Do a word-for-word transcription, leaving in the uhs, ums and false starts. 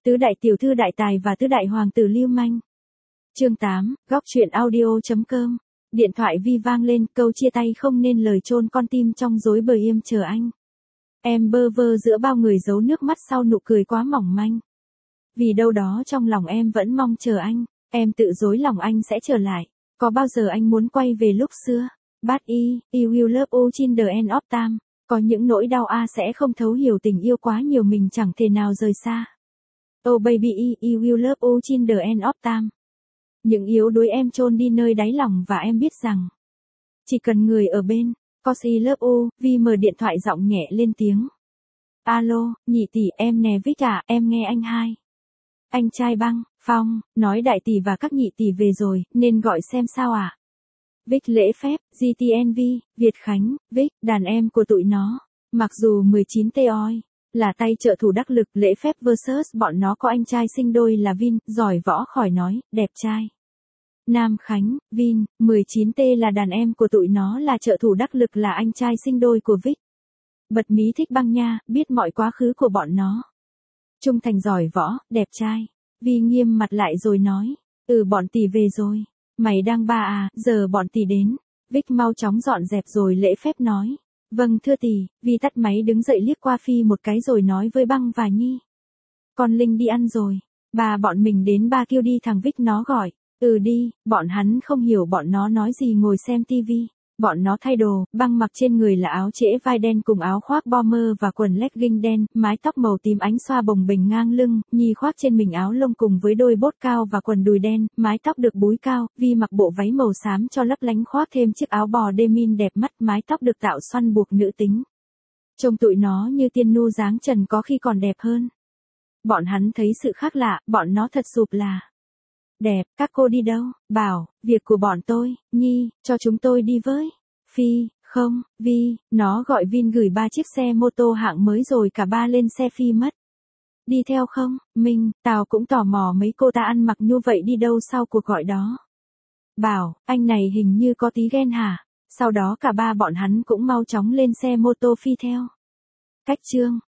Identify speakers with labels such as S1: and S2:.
S1: Tứ đại tiểu thư đại tài và tứ đại hoàng tử lưu manh. Chương tám, góc truyện audio.com. Điện thoại Vi vang lên, câu chia tay không nên lời chôn con tim trong rối bời im chờ anh. Em bơ vơ giữa bao người giấu nước mắt sau nụ cười quá mỏng manh. Vì đâu đó trong lòng em vẫn mong chờ anh, em tự dối lòng anh sẽ trở lại. Có bao giờ anh muốn quay về lúc xưa? Bad y, you will love you till the end of time. Có những nỗi đau a sẽ không thấu hiểu tình yêu quá nhiều mình chẳng thể nào rời xa. Oh baby, you will love you till the end of time. Những yếu đuối em chôn đi nơi đáy lòng và em biết rằng chỉ cần người ở bên. Cause I love you, Vi mở điện thoại giọng nhẹ lên tiếng. Alo, nhị tỷ em nè Vic à, em nghe anh hai. Anh trai băng, Phong, nói đại tỷ và các nhị tỷ về rồi, nên gọi xem sao à. Vic lễ phép, giê tê en vê, Việt Khánh, Vic, đàn em của tụi nó. Mặc dù mười chín tê oi, là tay trợ thủ đắc lực lễ phép versus bọn nó có anh trai sinh đôi là Vin, giỏi võ khỏi nói, đẹp trai. Nam Khánh, Vin, mười chín tê là đàn em của tụi nó là trợ thủ đắc lực là anh trai sinh đôi của Vic. Bật mí thích băng nha, biết mọi quá khứ của bọn nó. Trung thành giỏi võ, đẹp trai. Vi nghiêm mặt lại rồi nói, ừ bọn tỷ về rồi. Mày đang ba à, giờ bọn tỷ đến. Vic mau chóng dọn dẹp rồi lễ phép nói. Vâng thưa tỷ, Vi tắt máy đứng dậy liếc qua Phi một cái rồi nói với Băng và Nhi. Con Linh đi ăn rồi. Bà bọn mình đến ba kêu đi thằng Vic nó gọi. Ừ đi, bọn hắn không hiểu bọn nó nói gì ngồi xem tivi. Bọn nó thay đồ, Băng mặc trên người là áo trễ vai đen cùng áo khoác bomber và quần legging đen, mái tóc màu tím ánh xoa bồng bềnh ngang lưng, Nhi khoác trên mình áo lông cùng với đôi bốt cao và quần đùi đen, mái tóc được búi cao, Vi mặc bộ váy màu xám cho lấp lánh khoác thêm chiếc áo bò denim đẹp mắt, mái tóc được tạo xoăn buộc nữ tính. Trông tụi nó như tiên nu dáng trần có khi còn đẹp hơn. Bọn hắn thấy sự khác lạ, bọn nó thật sụp là đẹp, các cô đi đâu? Bảo, việc của bọn tôi, Nhi, cho chúng tôi đi với. Phi, không, Vi, nó gọi Vin gửi ba chiếc xe mô tô hạng mới rồi cả ba lên xe Phi mất. Đi theo không? Minh, tao cũng tò mò mấy cô ta ăn mặc như vậy đi đâu sau cuộc gọi đó. Bảo, anh này hình như có tí ghen hả? Sau đó cả ba bọn hắn cũng mau chóng lên xe mô tô Phi theo. Cách chương,